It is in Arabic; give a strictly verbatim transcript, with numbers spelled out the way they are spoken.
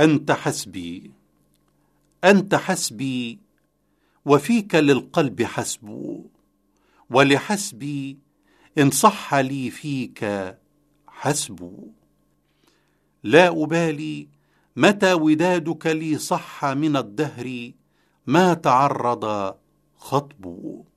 أنت حسبي أنت حسبي، وفيك للقلب حسب، ولحسبي إن صح لي فيك حسب. لا أبالي متى ودادك لي صح من الدهر ما تعرض خطب.